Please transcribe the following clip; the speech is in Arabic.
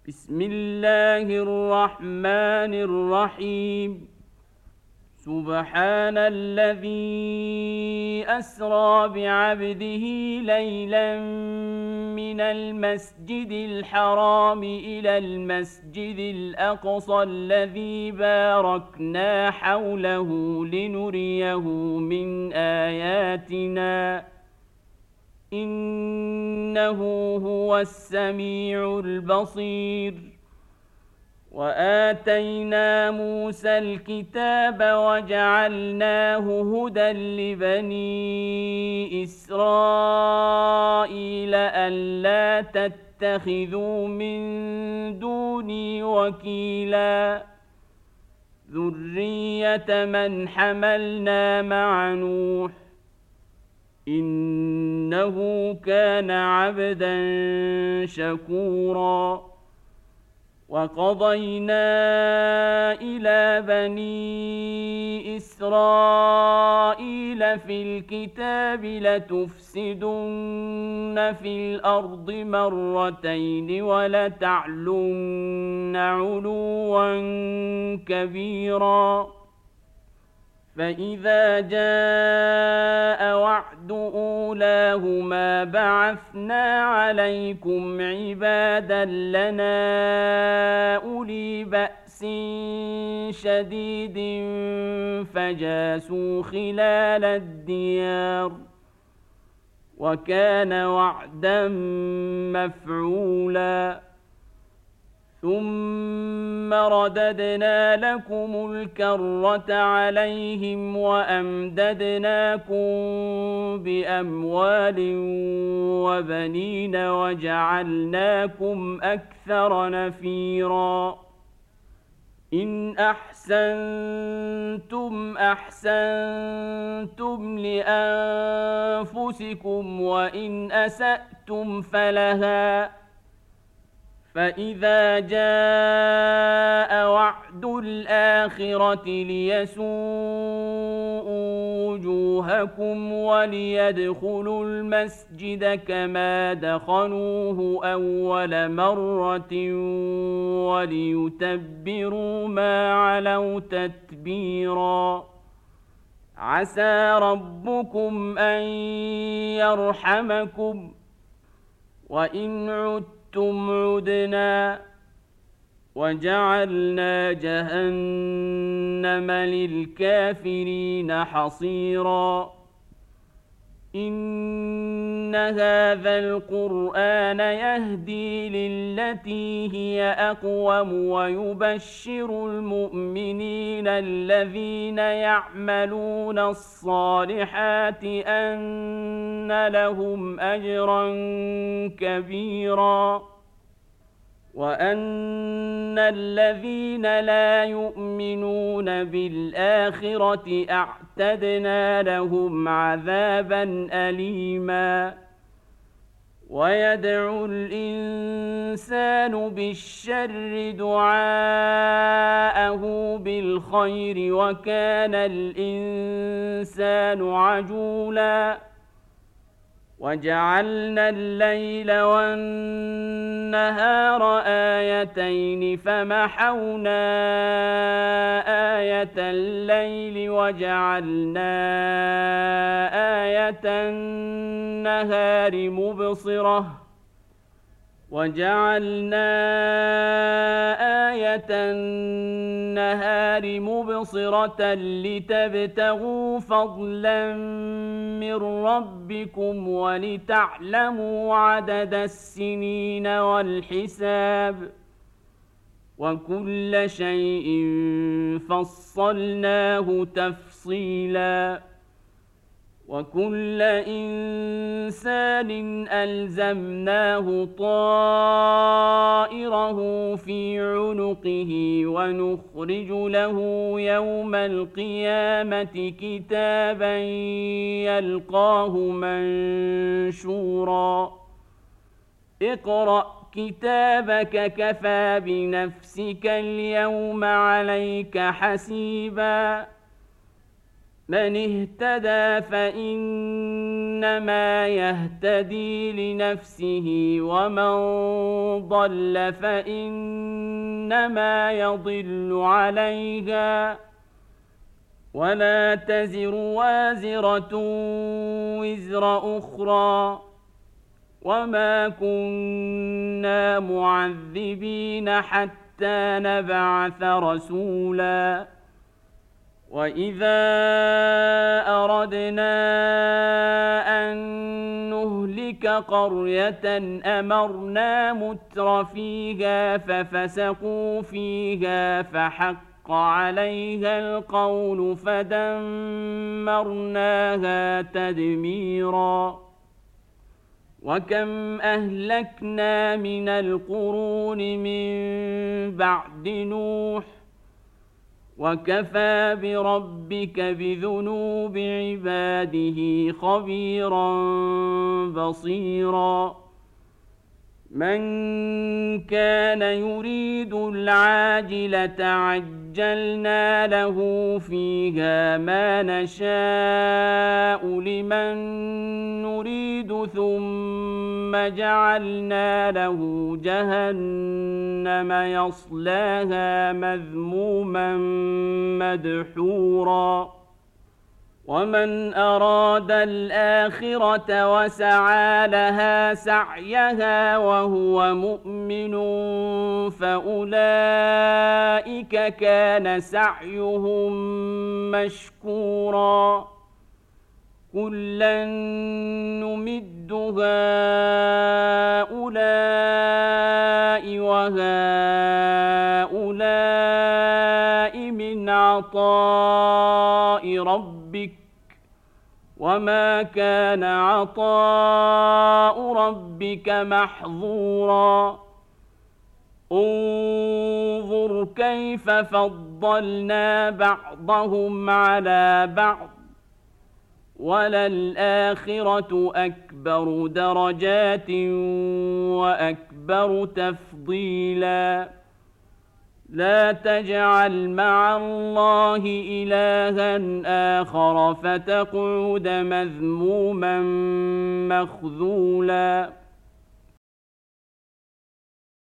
بسم الله الرحمن الرحيم. سبحان الذي أسرى بعبده ليلا من المسجد الحرام إلى المسجد الأقصى الذي باركنا حوله لنريه من آياتنا إنه هو السميع البصير. وآتينا موسى الكتاب وجعلناه هدى لبني إسرائيل ألا تتخذوا من دوني وكيلا ذرية من حملنا مع نوح إنه كان عبدا شكورا. وقضينا إلى بني إسرائيل في الكتاب لتفسدن في الأرض مرتين ولتعلن علوا كبيرا. فإذا جاء وعد أولاهما بعثنا عليكم عبادا لنا أولي بأس شديد فجاسوا خلال الديار وكان وعدا مفعولا. ثم رددنا لكم الكرة عليهم وأمددناكم بأموال وبنين وجعلناكم أكثر نفيرا. إن أحسنتم أحسنتم لأنفسكم وإن أسأتم فلها. فإذا جاء وعد الآخرة ليسوءوا وجوهكم وليدخلوا المسجد كما دخلوه أول مرة وليتبروا ما علوا تتبيرا. عسى ربكم أن يرحمكم وإن عدتم عدنا وجعلنا جهنم للكافرين حصيرا. إن هذا القرآن يهدي للتي هي أقوم ويبشر المؤمنين الذين يعملون الصالحات أن لهم أجرا كبيرا وأن الذين لا يؤمنون بالآخرة أعتدنا لهم عذابا أليما. ويدعو الإنسان بالشر دعاءه بالخير وكان الإنسان عجولا. وجعلنا الليل والنهار آيتين فمحونا آية الليل وجعلنا آية النهار مبصرة لتبتغوا فضلا من ربكم ولتعلموا عدد السنين والحساب وكل شيء فصلناه تفصيلا. وكل إنسان ألزمناه طائره في عنقه ونخرج له يوم القيامة كتابا يلقاه منشورا. اقرأ كتابك كفى بنفسك اليوم عليك حسيبا. من اهتدى فإنما يهتدي لنفسه ومن ضل فإنما يضل عليها ولا تزر وازرة وزر أخرى وما كنا معذبين حتى نبعث رسولا وإذا أردنا أن نهلك قرية أمرنا متر فيها ففسقوا فيها فحق عليها القول فدمرناها تدميرا وكم أهلكنا من القرون من بعد نوح وكفى بربك بذنوب عباده خبيرا بصيرا من كان يريد العاجلة عجلنا له فيها ما نشاء لمن نريد ثم جعلنا له جهنم يصلاها مذموما مدحورا ومن أراد الآخرة وسعى لها سعيها وهو مؤمن فأولئك كان سعيهم مشكورا كلا نمد هؤلاء وهؤلاء من عطاء ربك وما كان عطاء ربك محظورا انظر كيف فضلنا بعضهم على بعض وللآخرة أكبر درجات وأكبر تفضيلا لا تجعل مع الله إلها آخر فتقعد مذموما مخذولا